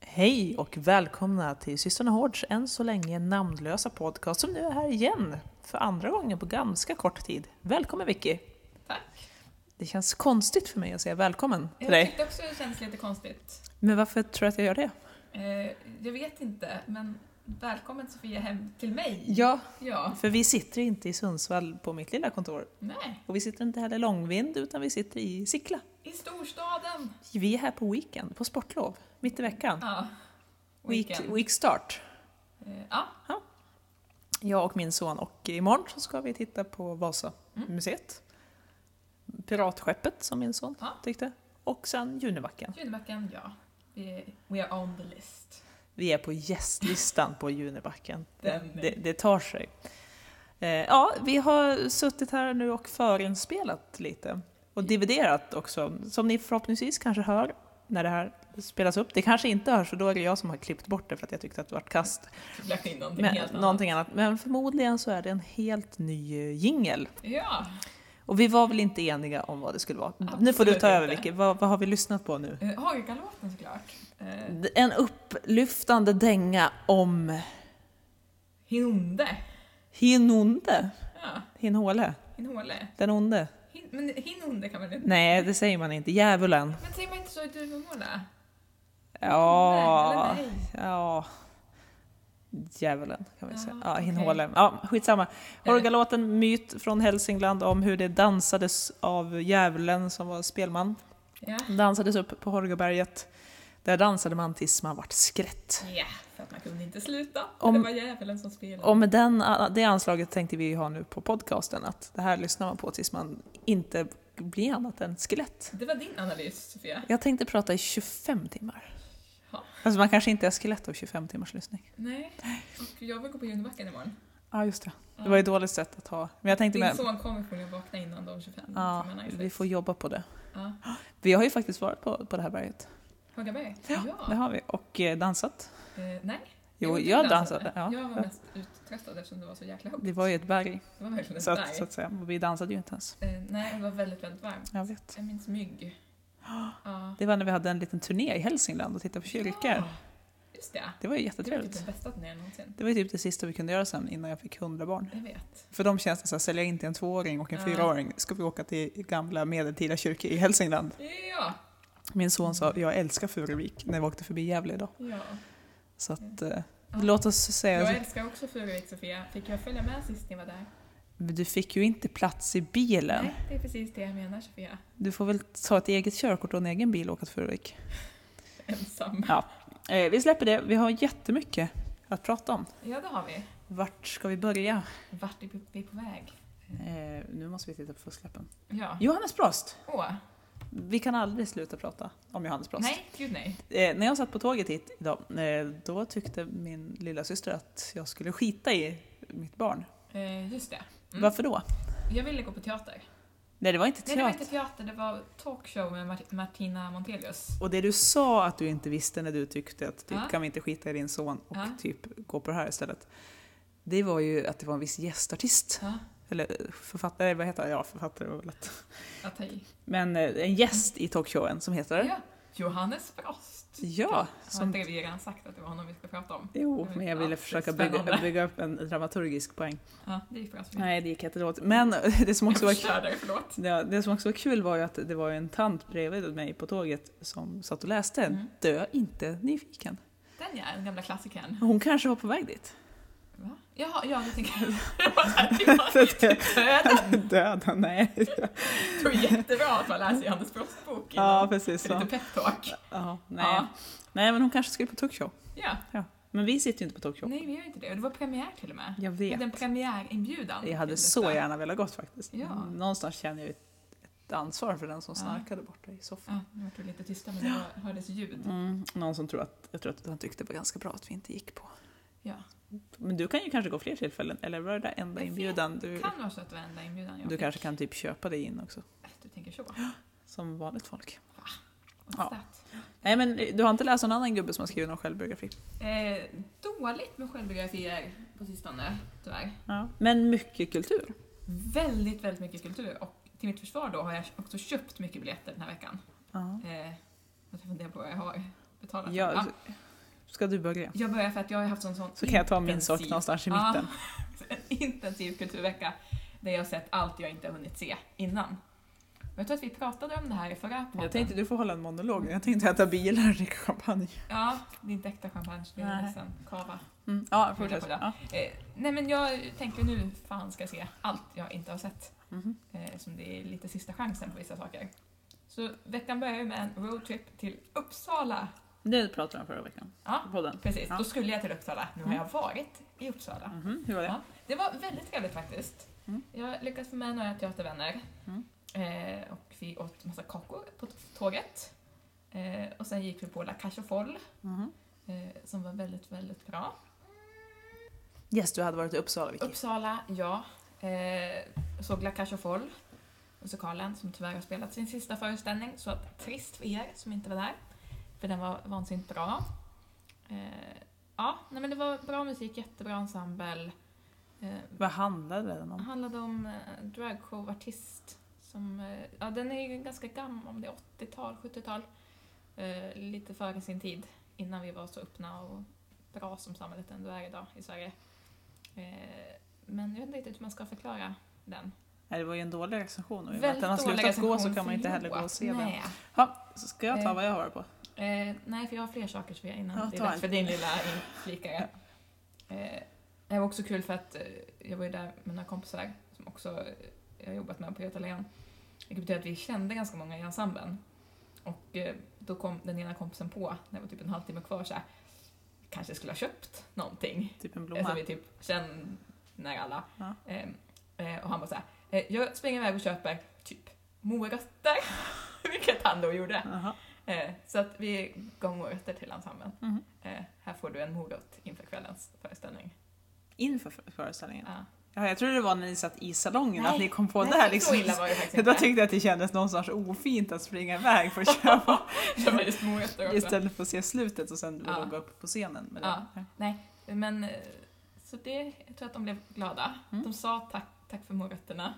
Hej och välkomna till Systrarna Hårds än så länge namnlösa podcast som nu är här igen för andra gången på ganska kort tid. Välkommen Vicky. Tack. Det känns konstigt för mig att säga välkommen till Jag dig. tyckte också det känns lite konstigt. Men varför tror du att jag gör det? Jag vet inte, men välkommen Sofia hem till mig. Ja, Ja. för vi sitter inte i Sundsvall på mitt lilla kontor. Nej, Och vi sitter inte heller långvind utan vi sitter i Sickla. i storstaden. Vi är här på weekend, på sportlov, mitt i veckan. Ja. Week start. Ja. Jag och min son, och imorgon så ska vi titta på Vasa-museet. Piratskeppet som min son tyckte. Och sen Junibacken. Junibacken, ja. We are on the list. Vi är på gästlistan på Junibacken. Den. Det tar sig. Ja, vi har suttit här nu och förinspelat lite. Och dividerat också. Som ni förhoppningsvis kanske hör när det här spelas upp. Det kanske inte hörs, för då är det jag som har klippt bort det för att jag tyckte att det var kast. Lagt in någonting annat. Men förmodligen så är det en helt ny jingle. Ja. Och vi var väl inte eniga om vad det skulle vara. Absolut Nu får du ta över, inte. Vicky. Vad har vi lyssnat på nu? Hagagalotten såklart. En upplyftande dänga om Hinonde. Hinonde. Ja. Hinhåle. Hinhåle. Den onde. Men hinonde kan man inte. Nej, det säger man inte. Djävulen. Men säger man inte så i Duvemåla? Ja. Eller nej? Ja. Djävulen kan vi säga. Ja, okej. hinhåle. Ja, skitsamma. Hagagalotten, myt från Hälsingland om hur det dansades av djävulen som var spelman. Ja. Dansades upp på Hårgaberget. Där dansade man tills man vart skrätt. Ja, för att man kunde inte sluta. Om- Det var djävulen som spelade. Och med det anslaget tänkte vi ha nu på podcasten, att det här lyssnar man på tills man inte blir annat än skelett. Det var din analys, Sofia. Jag tänkte prata i 25 timmar. Ja. Alltså man kanske inte är skelett av 25 timmars lyssning. Nej, och jag vill gå på Junibacken imorgon. Ja, just det. Det var ju ett dåligt sätt att ha. Men jag tänkte Din med... son kommer förmodligen vakna innan de 25 Ja, timmarna. vi får jobba på det. Ja. Vi har ju faktiskt varit på det här berget. Högaberg? Det har vi. Och dansat. Nej. Jo, du jag dansade. Ja. Jag var mest uttröttad eftersom det var så jäkla högt. Det var ju ett berg, Det var verkligen ett så berg. att säga. Och vi dansade ju inte ens. Nej, det var väldigt, väldigt varmt. Jag vet. Jag minns mygg. Ja. Det var när vi hade en liten turné i Hälsingland och tittade på kyrkor. Ja, just det. Det var ju Det var jättetrevligt. typ den bästa turnén någonsin. Det var ju typ det sista vi kunde göra sen innan jag fick 100 barn. Jag vet. För de känns det så här, säljer inte en 2-åring och en 4-åring. Ska vi åka till gamla medeltida kyrkor i Hälsingland? Ja. Min son sa, jag älskar Furuvik när vi åkte förbi Gävle idag. Ja. Så att, låt oss säga... Jag älskar också Furuvik, Sofia. Fick jag följa med sist ni var där? Du fick ju inte plats i bilen. Nej, det är precis det jag menar, Sofia. Du får väl ta ett eget körkort och en egen bil och åka till Furuvik. Ensam. Ja. Vi släpper det. Vi har jättemycket att prata om. Ja, det har vi. Vart ska vi börja? Vart är vi på väg? Nu måste vi titta på fusklappen. Ja. Johannes Brost. Åh, Vi kan aldrig sluta prata om Johannes Brost. nej, gud nej. När jag satt på tåget hit idag, då tyckte min lilla syster att jag skulle skita i mitt barn. Just det. Mm. Varför då? Jag ville gå på teater. Nej, det var inte Nej, det var teater. inte teater, det var talkshow med Martina Montelius. Och det du sa att du inte visste när du tyckte att typ, Ja. kan vi inte skita i din son och Ja. typ gå på det här istället. Det var ju att det var en viss gästartist. Ja, Eller författare, vad heter det? Ja, författare var väl lätt. att ta i. Men en gäst i talkshowen som heter... Ja, Johannes Brost. Ja, Har som... inte vi redan sagt att det var honom vi ska prata om? Jo, men jag ville Ja, försöka spännande. bygga upp en dramaturgisk poäng. Ja, det gick bra. Sofia. Nej, det gick jättedåligt. Men det som också var kul... Jag förlåt. Ja, det som också var kul var ju att det var en tant bredvid mig på tåget som satt och läste Mm. Dö inte nyfiken. Den ja, den gamla klassikern. Hon kanske var på väg dit. Va? Jaha, ja, det tänker jag. Det var så här, Döden, nej. det var jättebra att man läser Johannes Brosts bok. Ja, precis. Lite Så. pep-talk. Ja, nej. Ja. Nej, men hon kanske skulle på talkshow. Ja. Men vi sitter ju inte på talkshow. Nej, vi gör inte det. Och det var premiär till och med. Jag Det vet. en premiärinbjudan. Jag hade till så detta. gärna velat gått faktiskt. Ja. Någonstans känner jag ett ansvar för den som Ja. snarkade borta i soffan. Ja, nu var det lite tysta men det hördes ljud. Någon som jag tror att han tyckte det var ganska bra att vi inte gick på. Ja. Men du kan ju kanske gå fler tillfällen. Eller var det där enda inbjudan? Det kan vara så att det var enda inbjudan jag Du fick. kanske kan typ köpa dig in också. Du tänker så. Som vanligt folk. What's Ja. that? Nej, men du har inte läst någon annan gubbe som har skrivit någon självbiografi? Dåligt med självbiografier på sistone, tyvärr. Ja. Men mycket kultur. Väldigt, väldigt mycket kultur. Och till mitt försvar då har jag också köpt mycket biljetter den här veckan. Ja. Jag funderar på vad jag har betalat. Ja, Ja. Ska du börja? Jag börjar för att jag har haft en sån Så kan jag ta min sak någonstans i mitten. En intensiv kulturvecka där jag har sett allt jag inte har hunnit se innan. Och jag tror att vi pratade om det här i förra podden. Jag tänkte du får hålla en monolog. Jag tänkte äta bilar och dricka champagne. Ja, det är inte äkta champagne, det är nästan kava. Ja, fortsätt. Ja. Nej, men jag tänker nu fan ska jag se allt jag inte har sett. Som det är lite sista chansen på vissa saker. Så veckan börjar med en roadtrip till Uppsala. Det pratade vi om förra veckan. Ja, podden. precis. Då skulle jag till Uppsala. Nu har jag varit i Uppsala. Hur var det? Ja, det var väldigt trevligt faktiskt. Jag lyckades få med några teatervänner. Och vi åt massa kakor på tåget. Och sen gick vi på La Cage aux Folles. Som var väldigt, väldigt bra. Yes, du hade varit i Uppsala, Vicky. Uppsala, ja. Såg La Cage aux Folles, musikalen som tyvärr har spelat sin sista föreställning. Så att trist för er som inte var där. För den var vansinnigt bra. Ja, nej, men det var bra musik, jättebra ensemble. Vad handlade den om? Det handlade om dragshowartist. Ja, den är ju ganska gammal, om det är 80-tal, 70-tal. Lite före sin tid, innan vi var så öppna och bra som samhället ändå är idag i Sverige. Men jag vet inte riktigt hur man ska förklara den. Nej, det var ju en dålig recension. Och Väldigt att den har dålig slutat gå så recension, kan man inte heller gå och se nej. den. Ja, ska jag ta vad jag har varit på? Nej, för jag har fler saker som jag innan. Ja, det är dags för din lilla inflikare. Det var också kul för att jag var ju där med några kompisar som också jag har jobbat med på Götaland. Det betyder att vi kände ganska många i ensemblen. Och då kom den ena kompisen på, när det var typ en halvtimme kvar, så här, kanske skulle ha köpt någonting. Typ en blomma. Som vi typ känner alla. Ja. Och han var så här, jag springer iväg och köper typ morötter. Vilket han då gjorde. Så att vi gav morötter till ensemblen. Här får du en morot inför kvällens föreställning. Inför föreställningen? Ja. Ja, jag trodde det var när ni satt i salongen. Nej, att ni kom på nej, det här. så illa var det faktiskt inte. Då tyckte jag att det kändes någonstans ofint att springa iväg för att köpa. Köpa just morötter också. Istället för att se slutet och sen gå upp på scenen. Med Ja. det. Nej, men så det, jag tror att de blev glada. De sa tack för morötterna.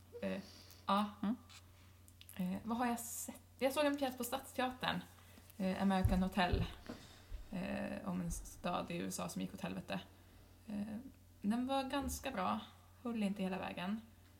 Vad har jag sett? Jag såg en pjäs på Stadsteatern. American Hotel. Om en stad i USA som gick åt helvete. Den var ganska bra. Höll inte hela vägen.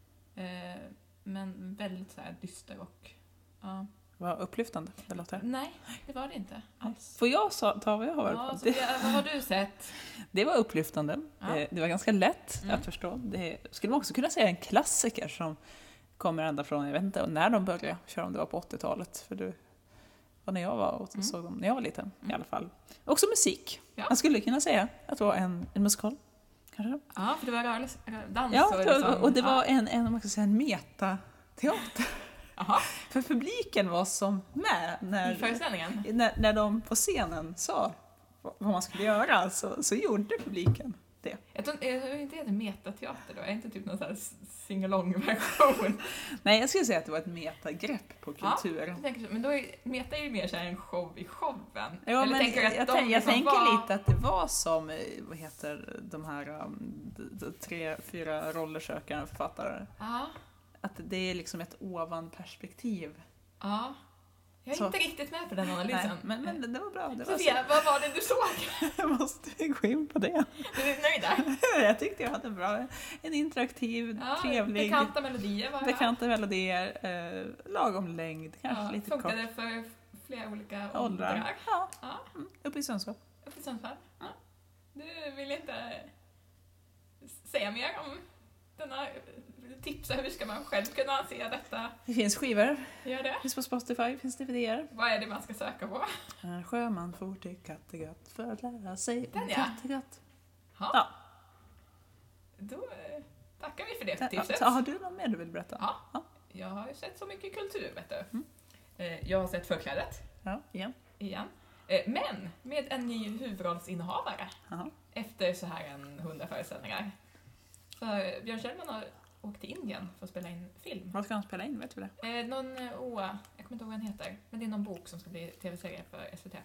Men väldigt så här dyster och... Ja. Vad upplyftande det låter. Nej, det var det inte alls. Får jag ta vad jag har varit på? Vad har du sett? Det var upplyftande. Ja. Det var ganska lätt att förstå. Det skulle man också kunna säga en klassiker som kommer ända från, jag vet inte när de började köra, om det var på 80-talet. För det var när jag var och såg dem när jag var liten i alla fall. Också musik. Ja. Man skulle kunna säga att det var en musikal. Kanske. Ja, för det var dans. Ja, och det var man kan säga, en metateater. Aha. För publiken var som med I föreställningen? när de på scenen sa vad man skulle göra, så gjorde publiken det. Jag tror inte det är metateater då, jag är inte typ någon sån här sing-along-version. Nej, jag skulle säga att det var ett metagrepp på kultur. Ja, men då är ju mer så här en show i showen. Ja, eller men tänker du att jag tänker lite att det var som, vad heter de här 3-4 rollersökande författare. Ja. Att det är liksom ett ovanperspektiv. Ja. Jag är inte riktigt med på den analysen. Nej, men det var bra. Det var Sofia, vad var det du såg? Jag måste gå in på det. Du är nöjd där? Jag tyckte jag hade bra. En interaktiv, trevlig... Bekanta melodier var Bekanta melodier, lagom längd, kanske lite kort. Funkade för flera olika åldrar. Ja. Uppe i Sundsvall. Uppe i Sundsvall. Ja. Du vill inte säga mer om denna tipsa, hur ska man själv kunna se detta? Det finns skivor. Gör det? Finns på Spotify, finns DVD-er. Vad är det man ska söka på? Sjöman får till Kattegatt för att lära sig den, Kattegatt. Ja. Då tackar vi för det tipset. Har du något mer du vill berätta? Ja. Jag har ju sett så mycket kultur, vet du. Jag har sett Förklädet. Ja, igen. Men med en ny huvudrollsinnehavare. Efter så här 100 föreställningar. För Björn Kjellman har åkt till Indien för att spela in film. Vad ska han spela in, vet du det? Jag kommer inte ihåg vad han heter. Men det är någon bok som ska bli tv-serie för SVT.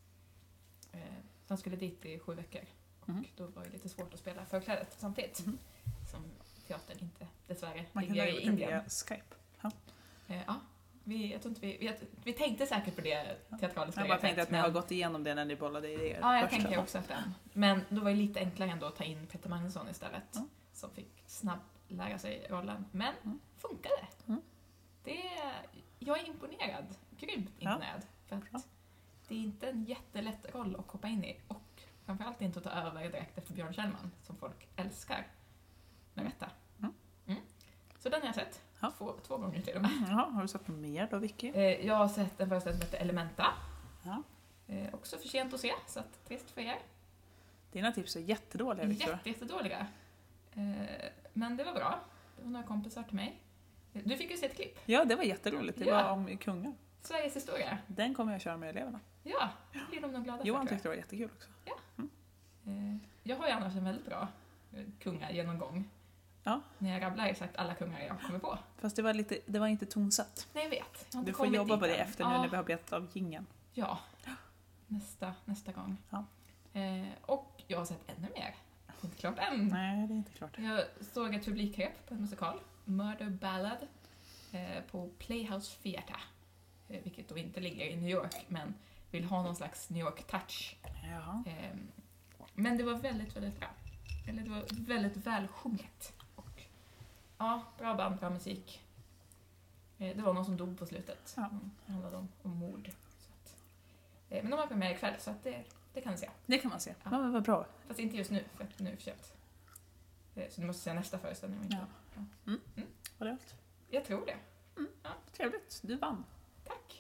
Så han skulle dit i 7 veckor. Och då var det lite svårt att spela Förklädet samtidigt. Som teatern inte dessvärre ligger i Indien. Via Skype. Ja, jag tror inte vi tänkte säkert på det teatraliska. Jag bara tänkte att ni har gått igenom det när ni bollade idéer. Ja, jag tänker också att den. Men då var det lite enklare ändå att ta in Peter Magnusson istället. Som fick snabbt lära sig rollen. Men funkade. Jag är imponerad. Grymt imponerad. För att det är inte en jättelätt roll att hoppa in i. Och framförallt inte att ta över direkt efter Björn Kjellman. Som folk älskar. Med rätta. Så den har jag sett. Två gånger till och med. Ja, har du sett något mer då, Vicky? Jag har sett en föreställning som heter Elementa. Ja. Också för sent att se, så att trist för er. Dina tips är jättedåliga, Victor. Jättedåliga. Men det var bra. Det var några kompisar till mig. Du fick ju se ett klipp. Ja, det var jätteroligt. Det var om kungar. Sveriges historia. Den kommer jag köra med eleverna. Ja, blir de nog glada för. Johan tyckte det var jättekul också. Ja. Jag har ju annars en väldigt bra kungagenomgång. Ja. När jag rabblar exakt alla kungar jag kommer på. Fast det var inte tonsatt. Nej, jag vet. Du får jobba på det efter nu när vi har betat av jingeln. Ja, nästa gång. Ja. Och jag har sett ännu mer. Det är inte klart än. Nej, det är inte klart. Jag såg ett publikrep på en musikal. Murder Ballad. På Playhouse Theatre. Vilket då inte ligger i New York, men vill ha någon slags New York-touch. Ja. Men det var väldigt, väldigt bra. Eller det var väldigt välsjunget. Och, bra band, bra musik. Det var någon som dog på slutet. Ja. Det handlade om mord. Så att, men de var premiär ikväll, så att det kan ni se. Det kan man se. Ja. Men vad bra. Fast inte just nu, för att nu är det för sent. Så du måste se nästa föreställning. Inte. Ja. Var det allt? Jag tror det. Ja. Trevligt. Du vann. Tack.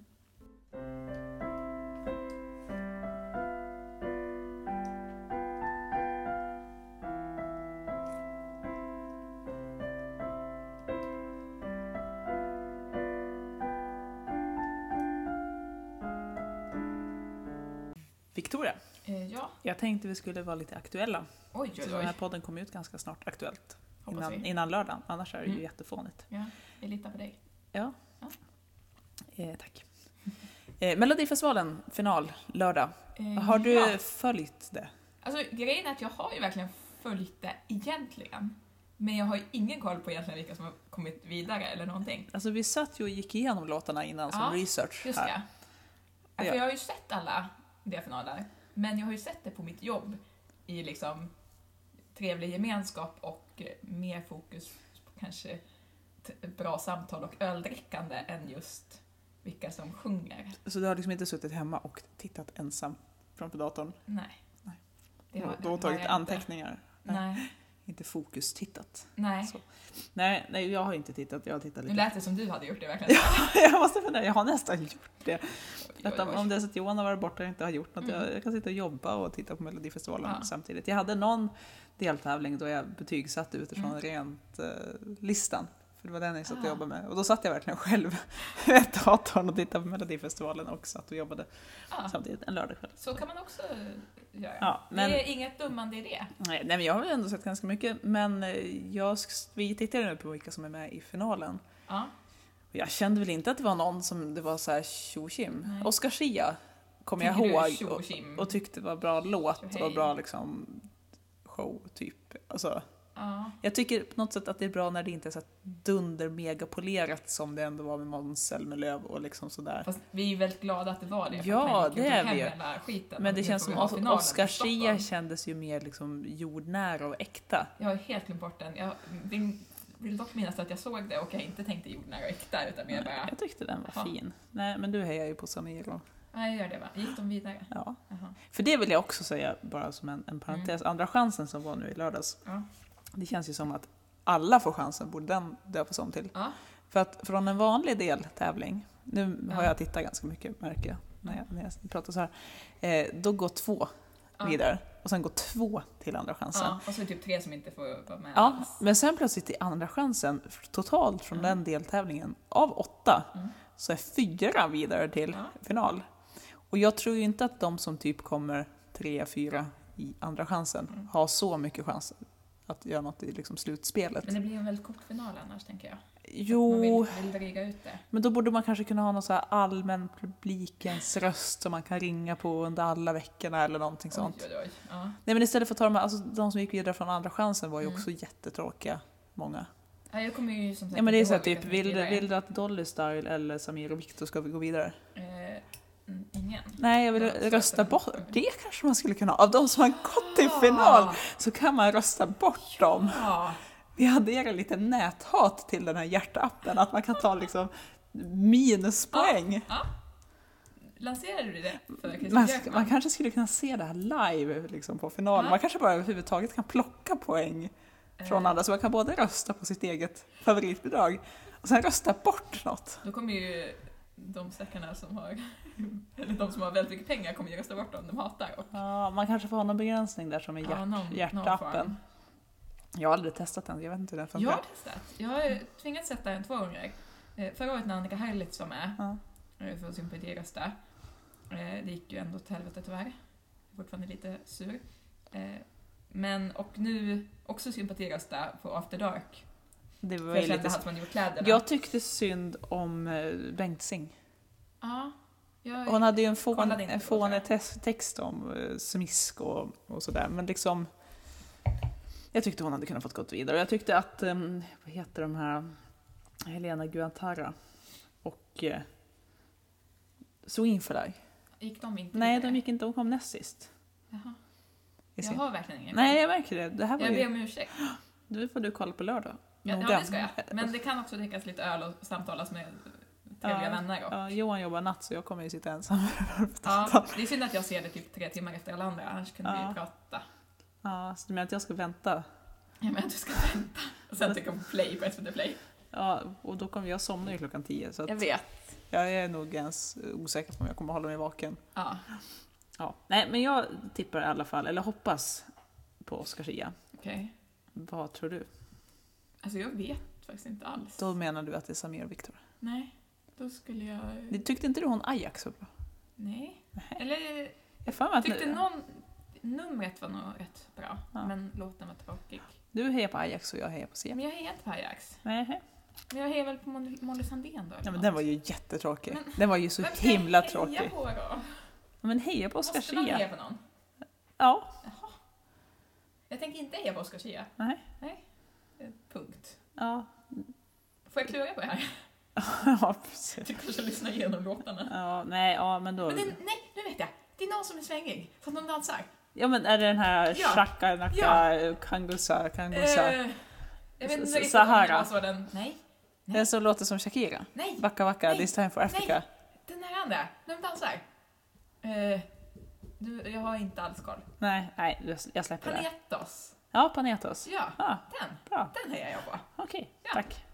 Victoria, Ja. jag tänkte vi skulle vara lite aktuella. Oj. Så den här podden kommer ut ganska snart aktuellt. Hoppas vi. Innan lördagen. Annars är det ju jättefånigt. Ja, jag litar på dig. Ja. Tack. Melodifestivalen, final, lördag. Har du följt det? Alltså grejen är att jag har ju verkligen följt det egentligen. Men jag har ju ingen koll på egentligen vilka som har kommit vidare eller någonting. Alltså vi satt ju och gick igenom låtarna innan som research. Just här. det. För jag har ju sett alla delfinaler. Men jag har ju sett det på mitt jobb i liksom trevlig gemenskap och mer fokus på kanske bra samtal och öldrickande än just vilka som sjunger. Så du har liksom inte suttit hemma och tittat ensam framför datorn? Nej. Du har tagit anteckningar? Nej. Inte fokus-tittat? Nej. Så. Nej, jag har inte tittat. Jag har tittat lite. Nu lät det som du hade gjort det verkligen. Jag måste fundera, jag har nästan gjort det. Oj. Om det är så att Johan har varit borta och inte har gjort något, jag kan sitta och jobba och titta på Melodifestivalen samtidigt. Jag hade någon deltävling då jag betygsatte utifrån rent listan. För det var den jag satt och jobbade med. Och då satt jag verkligen själv med datorn och tittade på Melodifestivalen och satt och jobbade samtidigt en lördagkväll. Så kan man också göra. Ja, men, det är inget dummande i det. Nej, men jag har ändå sett ganska mycket. Men vi tittar nu på vilka som är med i finalen. Ja. Och jag kände väl inte att det var någon som det var så här tjo-kim. Oscar Schia kommer jag ihåg och tyckte det var bra låt och bra liksom show typ. Alltså, jag tycker på något sätt att det är bra när det inte är så dunder megapolerat som det ändå var med Måns Zelmerlöw och liksom sådär. Fast vi är väldigt glada att det var det. Ja, det är vi. Men det känns som Oscar Schia kändes ju mer liksom jordnära och äkta. Jag har helt glömt bort den. Jag vill dock minnas att jag såg det och jag inte tänkte jordnära och äkta utan mer bara... Jag tyckte den var fin. Nej, men du hejar ju på Samir. Ja, jag gör det va. Gick de vidare? Ja. För det vill jag också säga bara som en parentes. Andra chansen som var nu i lördags. Ja. Det känns ju som att alla får chansen, borde den döpas om till. Ja. För att från en vanlig deltävling, nu har jag tittat ganska mycket märker jag när jag pratar så här, då går 2 vidare och sen går 2 till andra chansen. Ja, och så är det typ 3 som inte får vara med. Ja, men sen plötsligt i andra chansen, totalt från den deltävlingen, av 8 så är 4 vidare till final. Och jag tror ju inte att de som typ kommer 3-4 i andra chansen har så mycket chans att göra något i liksom slutspelet. Men det blir en väldigt kort final annars, tänker jag. Jo, man vill dryga ut det. Men då borde man kanske kunna ha någon så här allmän publikens röst som man kan ringa på under alla veckorna eller någonting sånt. Oj. Ja. Nej, men istället för att ta de som gick vidare från andra chansen var ju också jättetråkiga, många. Ja, jag kommer ju som sagt Ja, men det är inte så här, ihåg typ, vilka som gick vill du att Dolly Style eller Samir och Viktor ska gå vidare? Ingen. Nej, jag vill Ja, rösta bort. Det kanske man skulle kunna. Av de som har gått till final så kan man rösta bort dem. Ja. Vi adderar lite näthat till den här hjärtappen. Att man kan ta liksom minuspoäng. Ja. Lanserar du det för Christer Man Björkman? kanske skulle kunna se det här live liksom, på finalen. Ja. Man kanske bara överhuvudtaget kan plocka poäng från andra. Så man kan både rösta på sitt eget favoritbidrag och sen rösta bort något. Då kommer ju de stackarna som har eller de som har väldigt mycket pengar kommer ju rösta bort dem de hatar. Och, Ja, man kanske får ha någon begränsning där som är någon hjärtappen. Jag har aldrig testat den, jag vet inte hur den funkar. Jag har testat. Jag har tvingats sätta den 2 gånger. Förra året när Annika Herlitz var med för att sympatirösta. Det gick ju ändå till helvete tyvärr. Jag är fortfarande lite sur. Och nu också sympatirösta på After Dark. Det var För jag ju kände lite... att man gjort kläderna. Jag tyckte synd om Bengtzing. Ja. Hon hade ju en kollade inte på fånig text om smisk och sådär. Men liksom... Jag tyckte hon hade kunnat fått gått vidare. Jag tyckte att, vad heter de här, Helena Guantara och Så inför dig. Gick de inte Nej, vidare? de gick inte, de kom näst sist. Jaha. Jag har verkligen ingen. Nej, jag märker det. Det här var jag ber ju... om ursäkt. Nu får du kolla på lördag. Ja, det ska jag. Men det kan också drickas lite öl och samtalas med trevliga vänner. Och... Ja, Johan jobbar natt så jag kommer ju sitta ensam. Ja, det är synd att jag ser det typ 3 timmar efter alla andra. Annars kunde vi ju prata. Ja, så du menar att jag ska vänta? Jag menar att du ska vänta. Och sen trycka på play på SVT Play. Ja, och då kommer jag somna ju 10:00. Så att Jag vet. jag är nog ens osäker på om jag kommer hålla mig vaken. Ja. Ja. Nej, men jag tippar i alla fall, eller hoppas på Oscarsia. Okej. Vad tror du? Alltså jag vet faktiskt inte alls. Då menar du att det är Samir och Viktor? Nej, då skulle jag... Tyckte inte du hon Ajax var bra? Nej. Eller Jag för mig att tyckte någon... Numret var nog rätt bra, Ja. men låten var tråkig. Du hejar på Ajax och jag hejar på C. Men jag hejar inte på Ajax. Nej. Men jag hejar väl på Molly Sandén då? Ja, men den var ju jättetråkig. Men- Den var ju så Vem ska himla jag heja tråkig. på då? Men heja på Måste man Oscarsia. heja på någon? Ja. Jaha. Jag tänker inte heja på Oscarsia. Nej. Punkt. Ja. Får jag klura på det här? Ja, precis. Du kanske lyssnar igenom låtarna. Ja, nej, ja, men då... Men nej, nu vet jag. Det är någon som är svängig. Så att någon dansar. Ja, men är det den här Ja. Shaka Naka Ja. Kangusa? Jag vet inte riktigt Sahara. om det var så den... Nej. Den som låter som Shakira? Nej. Waka Waka, Nej. This time for Africa. Den här andra. De dansar. Jag har inte alls koll. Nej, jag släpper det. Panetos. Ja, Panetos. Ja, Ah, den. bra. Den hejar jag på. Okej, Ja. tack.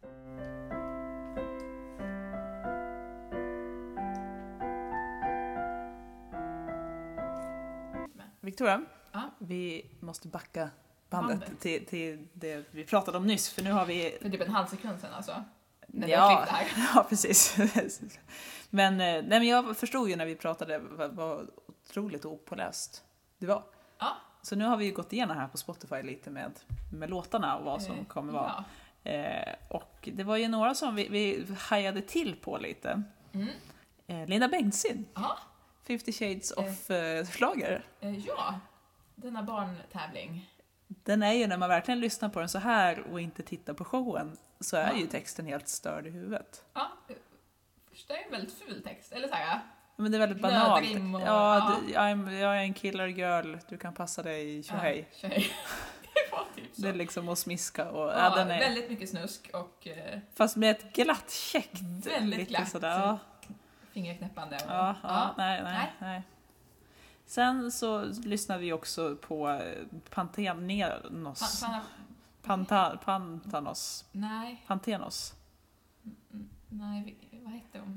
Victoria, Ja. vi måste backa bandet, Bandet. Till det vi pratade om nyss, för nu har vi... För typ en halv sekund sen alltså. När vi Ja. har klippt det här. Ja, precis. Men jag förstod ju när vi pratade vad otroligt opåläst det var. Ja. Så nu har vi ju gått igenom här på Spotify lite med låtarna och vad som kommer vara. Ja. Och det var ju några som vi hajade till på lite. Mm. Linda Bengtzing, Ja. 50 Shades of Schlager. Ja. Denna barntävling. Den är ju, när man verkligen lyssnar på den så här och inte tittar på showen, så är Ja. ju texten helt störd i huvudet. Ja. Första är en väldigt ful text. Eller så här. Men det är väldigt Glödrim banalt. och- Ja, ja. jag är en killer girl, du kan passa dig, tjohej. Ja, tjej. Det var typ så. Det är liksom att smiska och... Ja, Ja, den är, väldigt mycket snusk och fast med ett glatt, käckt... Väldigt lite glatt. sådär, ja. fingerknäppande. Och, Ja, nej. Sen så lyssnade vi också på Pantenos. Pantanos. Nej, Pantenos. nej, vad heter hon?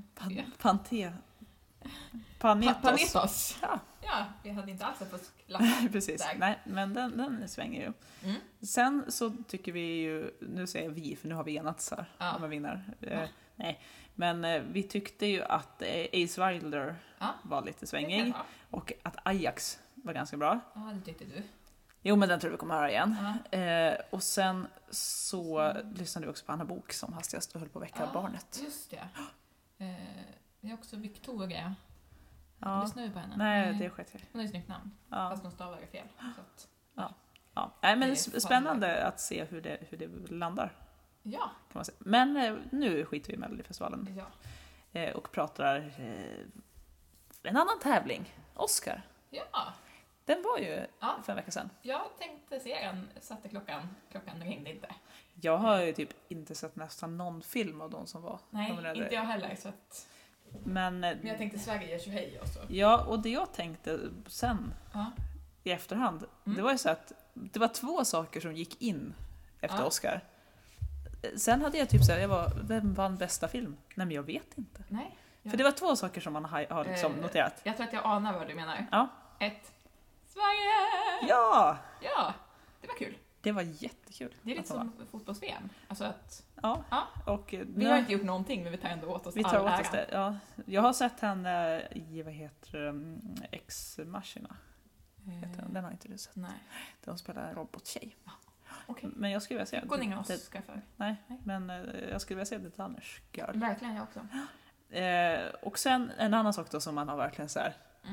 Panetos. Panetos. Ja. Ja, vi hade inte alls fått Precis. där. Nej, men den svänger ju. Mm. Sen så tycker vi ju, nu säger vi för nu har vi enats här Ja. om en vinnare. Ja. Nej, men vi tyckte ju att Ace Wilder Ja. var lite Det svängig kan jag ta. och att Ajax var ganska bra. Ja, det tyckte du. Jo, men den tror vi kommer höra igen. Ja. Och sen så lyssnade vi också på Anna Bok som hastigast och höll på att väcka barnet. Just det. Det är också Victoria. Ja. Lyssnar du på henne? Nej, det sket jag. Hon har ju snyggt namn, Ja. fast hon stavar det fel. Så att, Ja. Nej, men Det är spännande att se hur det landar. Ja. Kan man säga. Men nu skiter vi i Melodifestivalen Ja. och pratar en annan tävling. Oscar. Ja. Den var ju Ja. för en vecka sedan. Jag tänkte se den, satte klockan ringde inte. Jag har ju typ inte sett nästan någon film av de som var Nej, nominerade. inte jag heller. Så att... Men jag tänkte Sverige gör tjohej och så. ja, och det jag tänkte sen Ja. i efterhand, det var ju så att det var 2 saker som gick in efter Oscar. Sen hade jag typ såhär, vem vann bästa film? Nej, men jag vet inte. Nej. Ja. För det var 2 saker som man har liksom noterat. Jag tror att jag anar vad du menar. Ja. 1. Sverige! Ja! Ja, det var kul. Det var jättekul. Det är lite som fotbolls-VM. Alltså att... Ja. Ja. Och vi har inte gjort någonting, men vi tar ändå åt oss all ära. det. Ja. Jag har sett henne i, vad heter Ex Machina. Den har inte du sett. Nej. De spelar robottjej. Okay. Men jag skulle vilja se Går ingen Oscar för? Nej, men jag skulle vilja se The Danish Girl. Verkligen, jag också. Och sen en ann sak då som man har verkligen så här.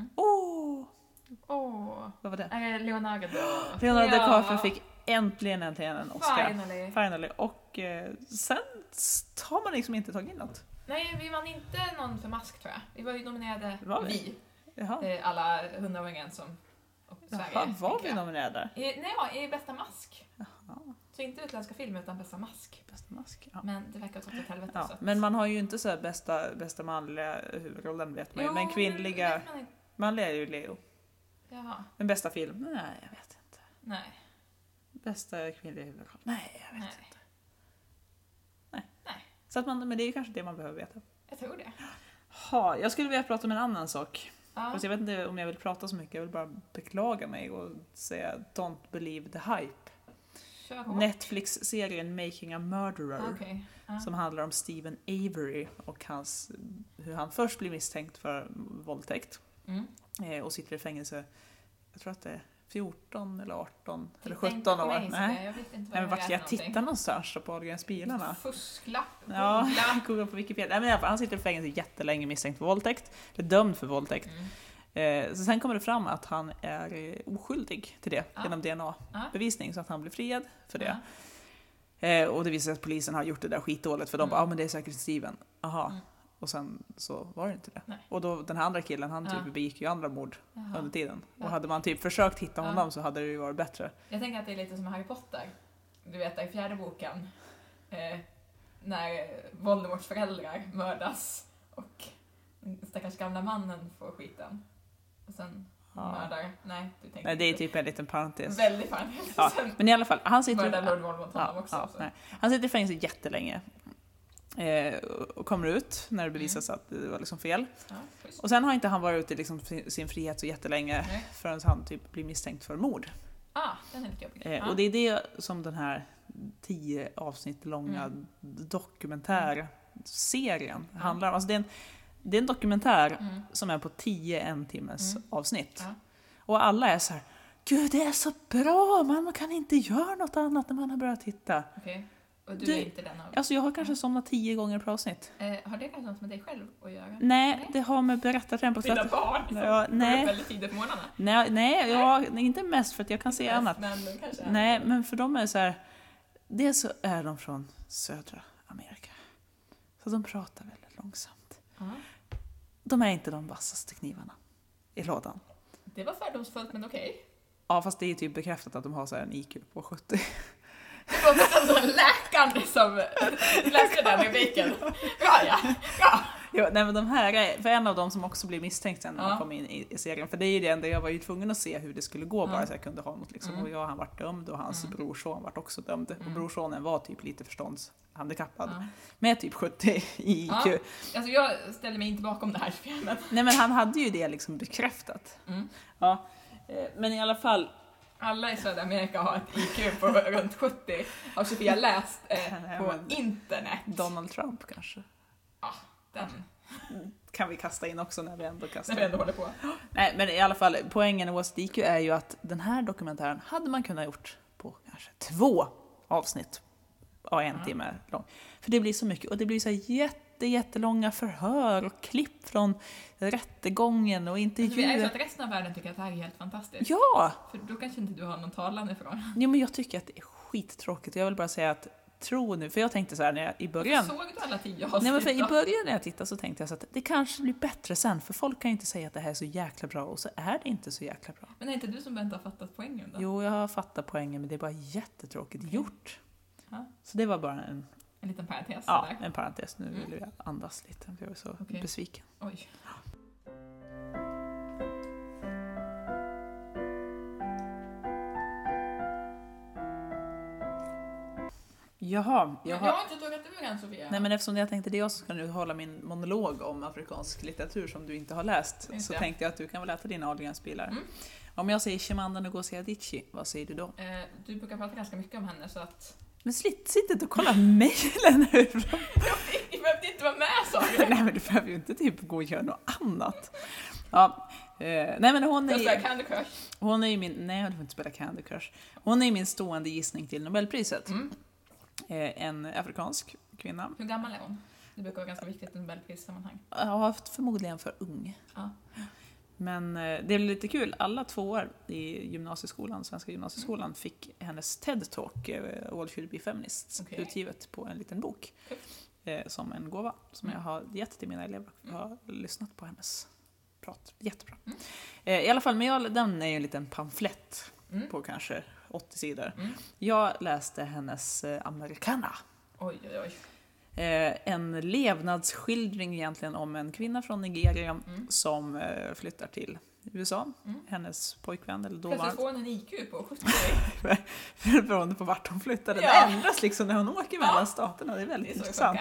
Vad var det? Leonardo DiCaprio fick äntligen en Oscar. Finally. Och sen har man liksom inte tagit in något. Nej, vi vann inte någon för Mask, tror jag. Vi var ju nominerade, Jaha. Alla 100-åringen som Sverige. Jaha, var vi nominerade? I bästa mask. Jaha. Så inte utländska filmer utan bästa mask. Bästa mask, ja. Men det verkar åt helvete. Ja, så att... men man har ju inte så här bästa manliga huvudrollen, vet man ju. Men kvinnliga manliga är ju Leo. Jaha. Men bästa film? Nej, jag vet inte. Nej. Bästa kvinnliga huvudroll? Nej, jag vet inte. Nej. Så att men det är ju kanske det man behöver veta. Jag tror det. Jag skulle vilja prata om en annan sak. Ja. Fast jag vet inte om jag vill prata så mycket. Jag vill bara beklaga mig och säga Don't believe the hype. Netflix-serien Making a Murderer. Okay. Som handlar om Stephen Avery och hur han först blir misstänkt för våldtäkt. Och sitter i fängelse, jag tror att det är 14 eller 18 eller 17 år. Nej. Jag vet inte vad men vart jag tittar någonstans på Ahlgrens bilarna. Fusklapp. Ja, googla på Wikipedia. Men han sitter i fängelse jättelänge misstänkt för våldtäkt. Eller dömd för våldtäkt. Så sen kommer det fram att han är oskyldig till det genom DNA-bevisning. Så att han blir friad för det. Och det visar sig att polisen har gjort det där skitdåligt. För de bara, men det är säkert Steven. Aha. Och sen så var det inte det. Nej. Och då den här andra killen, han typ begick ju andra mord under tiden. Och hade man typ försökt hitta honom så hade det ju varit bättre. Jag tänker att det är lite som Harry Potter. Du vet, i 4:e boken. När Voldemorts föräldrar mördas. Och den stackars gamla mannen får skiten. Och sen mördar... Nej, du tänker nej, det är typ en liten parentes. Väldigt parentes. Ja, men i alla fall, han sitter... Mördar Lord Voldemort honom också. Han sitter i fängelse jättelänge. Och kommer ut när det bevisas att det var liksom fel. Och sen har inte han varit ute i liksom sin frihet så jättelänge förrän han typ blir misstänkt för mord. Den är lite jobbig. Och det är det som den här 10 avsnitt långa dokumentärserien handlar om. Alltså det är en dokumentär som är på 10 entimmes avsnitt. Och alla är så här: Gud, det är så bra! Man kan inte göra något annat när man har börjat titta. Okej. Och du är inte den av... Alltså jag har kanske somnat 10 gånger per avsnitt. Har det kanske något med dig själv att göra? Nej, det har med berättartempot. Dina barn som går upp väldigt tidigt på morgnarna? Nej, inte mest för att jag kan se annat. Nej, men för dem är det så här... Dels så är de från södra Amerika. Så de pratar väldigt långsamt. De är inte de vassaste knivarna i lådan. Det var fördomsfullt, men okej. Ja, fast det är typ bekräftat att de har så här en IQ på 70. Det var som en läkare som läste den rubriken. Ja. Jo, nej, men de här är för en av dem som också blir misstänkt sen när man kom in i serien. För det är ju det enda, jag var ju tvungen att se hur det skulle gå bara så jag kunde ha något liksom. Och han var dömd och hans brorson var också dömd. Och brorsonen var typ lite förståndshandikappad. Med typ 70 i IQ. Alltså jag ställer mig inte bakom det här filmen. Nej, men han hade ju det liksom bekräftat. Ja. Men i alla fall... Alla i Sydamerika har ett IQ på runt 70. Har Sofia läst på internet. Donald Trump kanske. Ja, den kan vi kasta in också när vi ändå kastar. När vi ändå håller på. Nej, men i alla fall, poängen med oavsett IQ är ju att den här dokumentären hade man kunnat gjort på kanske 2 avsnitt av 1 timme lång. För det blir så mycket, och det blir så här jättelånga förhör och klipp från rättegången och intervjuer. Det är så att resten av världen tycker att det här är helt fantastiskt. Ja! För då kanske inte du har någon talan ifrån. Jo, men jag tycker att det är skittråkigt. Jag vill bara säga att tror nu, för jag tänkte så här när jag i början... Såg du alla 10 avsnitt? Nej, men för i början när jag tittade så tänkte jag så att det kanske blir bättre sen, för folk kan ju inte säga att det här är så jäkla bra, och så är det inte så jäkla bra. Men är inte du som inte har fattat poängen då? Jo, jag har fattat poängen, men det är bara jättetråkigt gjort. Ja. Så det var bara en liten parentes. Ja, där. en parentes. Nu vill jag andas lite, för jag är så besviken. Oj. Jaha, Jag har inte tagit ur än, Sofia. Nej, men eftersom jag tänkte det jag så ska nu hålla min monolog om afrikansk litteratur som du inte har läst, så tänkte jag att du kan väl äta dina Adrian-spilar. Om jag säger Chimamanda Ngozi Adichie, vad säger du då? Du brukar prata ganska mycket om henne, så att... Men sitt inte och kolla mejlen nu. Jag behövde inte vara med, sa jag. Nej, men du behöver ju inte typ gå och göra något annat. Ja, nej men hon är... Jag Candy Crush. Hon är ju min... Nej, du får inte spela Candy Crush. Hon är min stående gissning till Nobelpriset. En afrikansk kvinna. Hur gammal är hon? Det brukar vara ganska viktigt i Nobelprissammanhang. Ja, förmodligen för ung. Ja. Men det är lite kul, alla 2 år i gymnasieskolan, svenska gymnasieskolan, fick hennes TED-talk, All Should Be Feminists, utgivet på en liten bok. Som en gåva, som jag har gett till mina elever. Jag har lyssnat på hennes prat, jättebra. I alla fall, men den är ju en liten pamflett på kanske 80 sidor. Jag läste hennes Americana. Oj, oj, oj. En levnadsskildring egentligen om en kvinna från Nigeria som flyttar till USA. Hennes pojkvän eller dåvarande. Plötsligt får hon en IQ på 70. Beroende på vart hon flyttade. Det ändras liksom när hon åker mellan staterna. Det är väldigt intressant.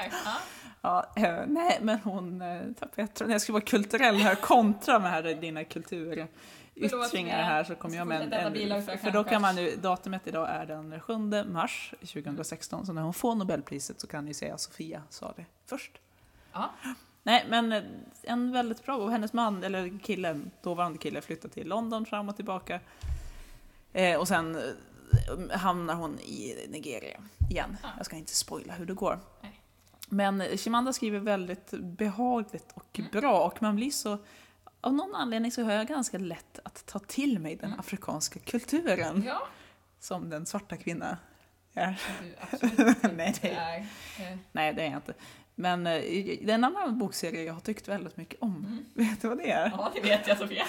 Nej, men hon jag tror när jag skulle vara kulturell här, kontra med här dina kulturyttringar här, så kommer jag med en för då kan man nu, datumet idag är den 7 mars 2016, så när hon får Nobelpriset så kan ni säga att Sofia sa det först. Ja. Nej, men en väldigt bra, och hennes man, eller kille, dåvarande kille, flyttade till London fram och tillbaka. Och sen hamnar hon i Nigeria igen. Jag ska inte spoila hur det går. Nej. Men Chimamanda skriver väldigt behagligt och bra, och man blir så, av någon anledning så har jag ganska lätt att ta till mig den afrikanska kulturen som den svarta kvinna är. Du absolut Nej, det är jag inte. Men det är en annan bokserie jag har tyckt väldigt mycket om. Vet du vad det är? Ja, det vet jag, Sofia.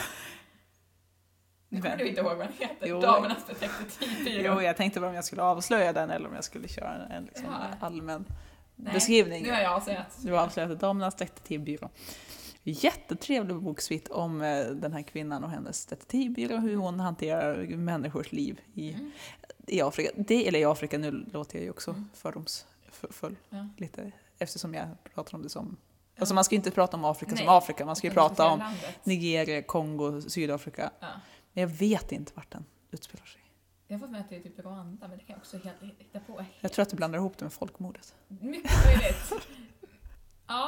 Nu kommer du inte ihåg vad den heter. Damernas detektivbyrå. Jo, jag tänkte bara om jag skulle avslöja den eller om jag skulle köra en liksom allmän beskrivning. Nu har jag avslöjat. Du har avslöjat Damernas detektivbyrå. Jättetrevlig boksvitt om den här kvinnan och hennes detektivbyrå, hur hon hanterar människors liv i Afrika. I Afrika, nu låter jag ju också fördomsfull lite, eftersom jag pratar om det som... Alltså man ska inte prata om Afrika som Afrika, man ska ju prata om Nigeria, Kongo, Sydafrika. Ja. Men jag vet inte vart den utspelar sig. Jag har fått med att det är typ Rwanda, men det kan jag också hitta på. Jag tror att du blandar ihop det med folkmordet. Mycket möjligt. Ja.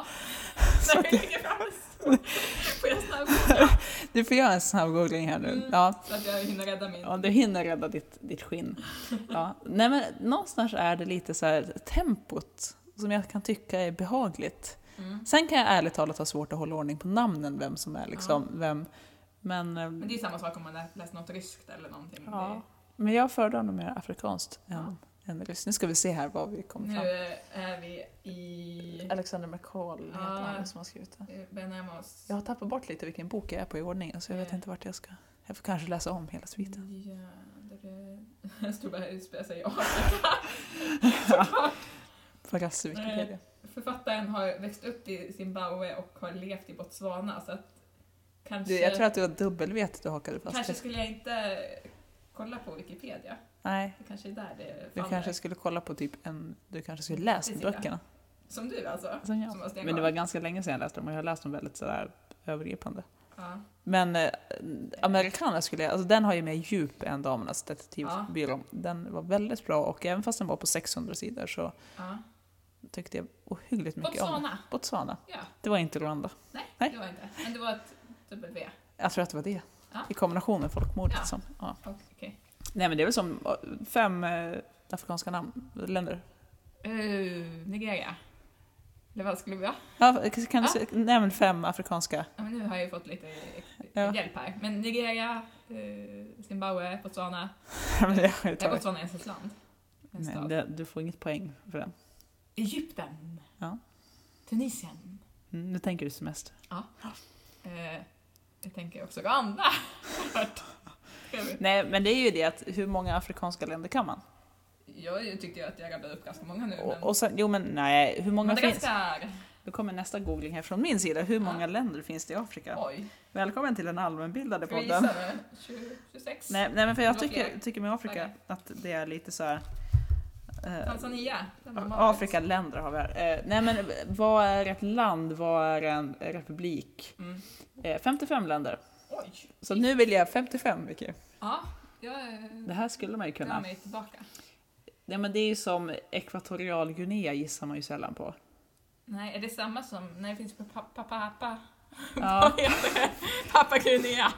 Får jag snabbgoogla? Du får göra en snabbgoogling här nu. Ja. Så att jag hinner rädda min. Ja, du hinner rädda ditt skinn. Ja. Nej, men någonstans är det lite så här tempot som jag kan tycka är behagligt. Sen kan jag ärligt talat ha svårt att hålla ordning på namnen, vem som är liksom vem. Men det är samma sak om man läser något ryskt eller någonting. Ja. Men jag föredrar nog mer afrikanskt än ryskt. Nu ska vi se här vad vi kommer fram. Nu är vi i... Alexander McCall heter han som har skrivit det. Jag har tappat bort lite vilken bok jag är på i ordningen, så jag vet inte vart jag ska. Jag får kanske läsa om hela sviten. Jag stod bara här och utspelar sig i Afrika. För rasse Wikipedia. Författaren har växt upp i Zimbabwe och har levt i Botswana, så att kanske... Jag tror att du har dubbelvet du hakade fast. Kanske skulle jag inte kolla på Wikipedia. Nej. Det kanske är där det faller. Du kanske skulle kolla på typ du kanske skulle läsa böckerna. Som du alltså? Som men det var ganska länge sedan jag läste dem, och jag har läst dem väldigt sådär övergripande. Ja. Men Americana den har ju mer djup än Damernas detektivbyrå. Den var väldigt bra, och även fast den var på 600 sidor så tyckte jag ohyggligt mycket om Botswana. Ja. Det var inte Rwanda. Nej, det var inte. Men det var ett W. Jag tror att det var det. Ja. I kombination med folkmordet. Okay. Nej, men det är väl som 5 afrikanska länder. Nigeria. Eller vad skulle vi ha? Ja, kan du nämna 5 afrikanska? Ja, men nu har jag ju fått lite hjälp här. Men Nigeria, Zimbabwe, Botswana. Botswana är ens ett land. En Nej, stad. du får inget poäng för den. Egypten. Ja. Tunisien. Nu tänker du semester. Ja. Jag tänker också Rwanda. Nej, men det är ju det att hur många afrikanska länder kan man? Jag tyckte ju att jag rabblade upp ganska många nu. Men... Och sen, jo men nej, hur många finns? Madagaskar. Då kommer nästa googling här från min sida. Hur många länder finns det i Afrika? Oj. Välkommen till den allmänbildade Ska vi podden. gissa nu? 26? Nej, men för jag Det var fler. tycker med Afrika att det är lite så här. Tanzania. Afrika-länder har vi här. Nej men vad är ett land? Vad är en republik? 55 länder. Oj. Så nu vill jag 55, Vicky. Ja, Det här skulle man ju drar kunna. mig tillbaka. Nej men det är ju som Ekvatorial Guinea gissar man ju sällan på. Nej, är det samma som när det finns på Pappa Ja. Pappa Guinea.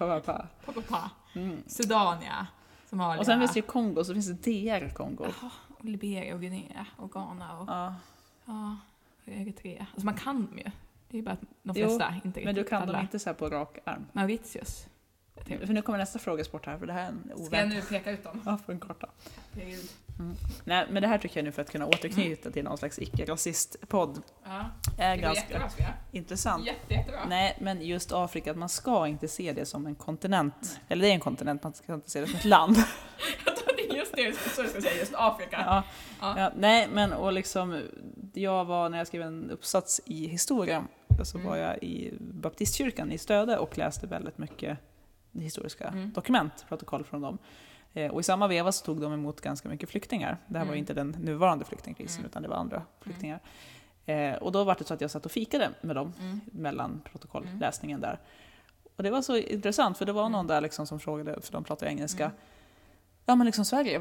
Pappa. Sudania. Somalia. Och sen finns det ju Kongo, så finns det DR Kongo. Jaha, och Liberia och Guinea och Ghana och Ja. Eritrea. Alltså man kan dem ju. Det är ju bara att de Jo, flesta inte men du riktigt kan alla. dem inte så här på rak arm. Mauritius. För nu kommer nästa frågesport här, för det här är en Ska jag oväntad. nu peka ut dem? Ja, för en karta. Herregud. Nej, men det här tycker jag nu för att kunna återknyta till någon slags icke-rasist-podd Ja, är det går ganska jättebra Svea. intressant. Jättebra. Nej, men just Afrika, att man ska inte se det som en kontinent. Nej. Eller det är en kontinent, man ska inte se det som ett land. Jag tror det är just det så jag ska säga, just Afrika. Ja. Ja. Ja, nej, men och liksom, jag var, när jag skrev en uppsats i historia, så var jag i baptistkyrkan i Stöde och läste väldigt mycket historiska dokument, protokoll från dem. Och i samma veva så tog de emot ganska mycket flyktingar. Det här var inte den nuvarande flyktingkrisen, utan det var andra flyktingar. Och då var det så att jag satt och fikade med dem mellan protokollläsningen där. Och det var så intressant, för det var någon där liksom som frågade, för de pratar engelska, ja men liksom Sverige,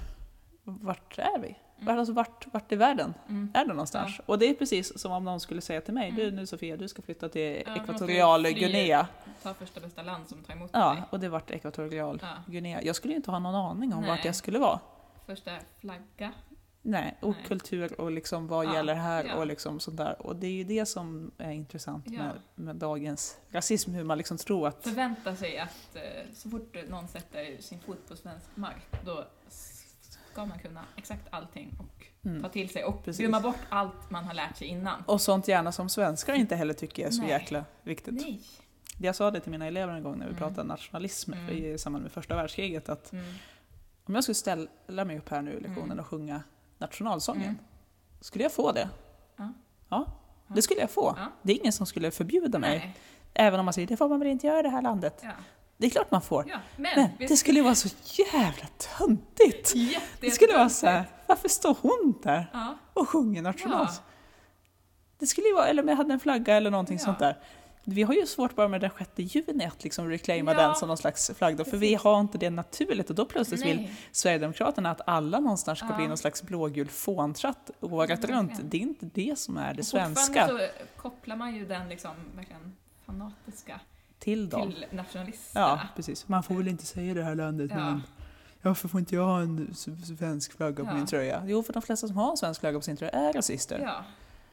vart är vi? Alltså vart i världen är det någonstans? Ja. Och det är precis som om någon skulle säga till mig, du nu Sofia, du ska flytta till Ekvatorial Guinea. Ta första bästa land som tar emot Ja, dig. och det vart Ekvatorial Guinea. Jag skulle ju inte ha någon aning om vart jag skulle vara. Första flagga. Nej, och kultur och liksom vad gäller här och liksom sånt där. Och det är ju det som är intressant med dagens rasism, hur man liksom tror att... Förvänta sig att så fort någon sätter sin fot på svensk mark, då ska man kunna exakt allting och ta till sig och glömma bort allt man har lärt sig innan. Och sånt gärna som svenskar inte heller tycker är så jäkla viktigt. Nej. Jag sa det till mina elever en gång när vi pratade nationalism i samband med första världskriget, att om jag skulle ställa mig upp här nu i lektionen och sjunga nationalsången, skulle jag få det? Ja, det skulle jag få. Ja. Det är ingen som skulle förbjuda mig. Nej. Även om man säger, det får man väl inte göra i det här landet. Ja. Det är klart man får. Ja, men det skulle vara så jävla töntigt. Det skulle vara så här, varför står hon där och sjunger nationalsång? Det skulle ju vara, eller om jag hade en flagga eller någonting sånt där. Vi har ju svårt bara med den 6 juni att liksom reclaima den som någon slags flagg. För vi har inte det naturligt. Och då plötsligt vill Sverigedemokraterna att alla någonstans ska bli någon slags blågul fåntratt året runt. Det är inte det som är det svenska. Så kopplar man ju den liksom verkligen fanatiska till nationalisterna. Ja, precis. Man får väl inte säga det här landet. Men varför får inte jag ha en svensk flagga på min tröja? Jo, för de flesta som har en svensk flagga på sin tröja är rasister. Ja.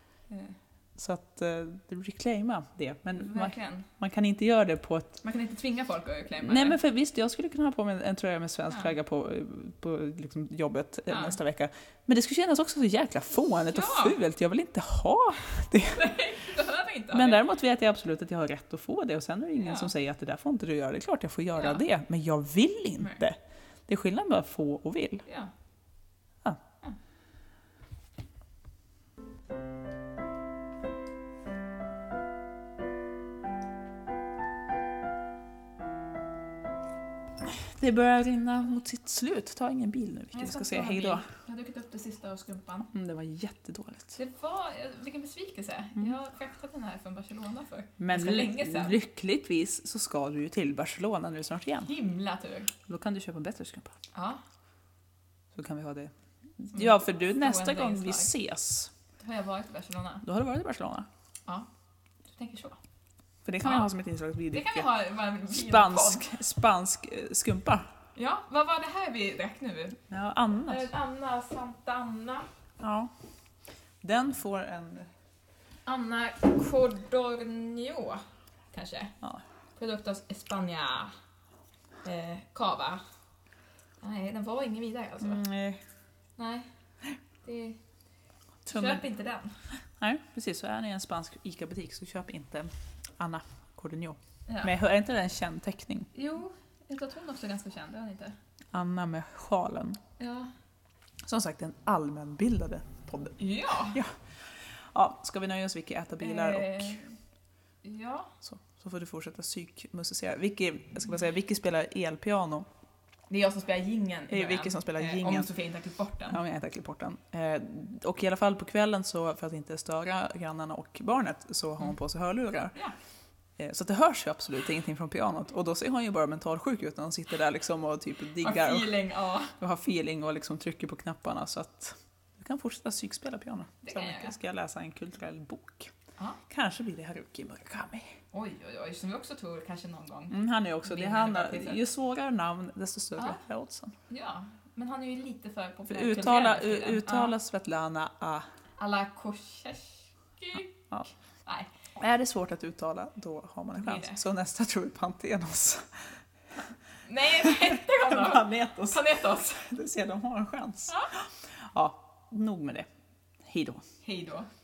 Så att reclaima det. Men man kan inte göra det på ett... Man kan inte tvinga folk att reclaima Nej, men för visst, jag skulle kunna ha på mig en tröja med svensk flagga på liksom jobbet nästa vecka. Men det skulle kännas också så jäkla fånigt och fult. Jag vill inte ha det. Nej, det behöver inte ha men det. däremot vet jag absolut att jag har rätt att få det. Och sen är det ingen som säger att det där får inte du göra. Det är klart jag får göra det. Men jag vill inte. Nej. Det är skillnad mellan få och vill. Ja. Det börjar rinna mot sitt slut. Ta ingen bil nu. Vi ska säga hej då. Jag har druckit upp det sista av skumpan. Det var jättedåligt. Det var, vilken besvikelse. Jag har fraktat den här från Barcelona för men länge sedan. Lyckligtvis så ska du ju till Barcelona nu snart igen. Himla tur. Då kan du köpa en bättre skumpa. Ja. Så kan vi ha det. Ja, för du nästa gång vi ses. Då har jag varit i Barcelona. Då har du varit i Barcelona. Ja, du tänker så. För det kan vi ha som ett inslag. Det kan vi ha. Spansk skumpa. Ja, vad var det här vi drack nu? Ja, Anna. Anna Santa Anna. Ja. Den får en... Anna Codornio, kanske. Ja. Productos España. Cava. Nej, den var ingen vidare alltså. Nej. Nej. Tummen. Köp inte den. Nej, precis. Så är ni i en spansk ICA-butik så köp inte Anna Cordonio. Ja. Men är inte det en känd teckning? Jo, jag tror att hon också är ganska känd, är hon inte? Anna med sjalen. Ja. Som sagt, en allmänbildade podd. Ja. Ja, ska vi nöja oss Vicky äta bilar och Ja. så får du fortsätta psykmusicera. Vicky spelar elpiano. Det är jag som spelar jingeln. Det är Vicky som spelar jingeln. Om Sofia inte har klippt bort den. Ja, jag har inte klippt bort den. Och i alla fall på kvällen så, för att inte störa grannarna och barnet, så har hon på sig hörlurar. Ja. Så det hörs ju absolut ingenting från pianot. Och då ser hon ju bara mentalsjuk ut när hon sitter där liksom och typ diggar och har feeling och liksom trycker på knapparna. Så att du kan fortsätta psykspela piano. Sen ska jag läsa en kulturell bok. Ja. Kanske blir det Haruki Murakami. Oj, som vi också tror kanske någon gång. Han är också, ju svårare namn desto större är oddsen. Ja, men han är ju lite för populär. Uttala Svetlana Alla Koscheski. Ja. Nej. Är det svårt att uttala, då har man en Det är chans. det. Så nästa tror vi Pantenos. Nej, vad hette han då? Panetos. Du ser, de har en chans. Ja, nog med det. Hej då. Hej då.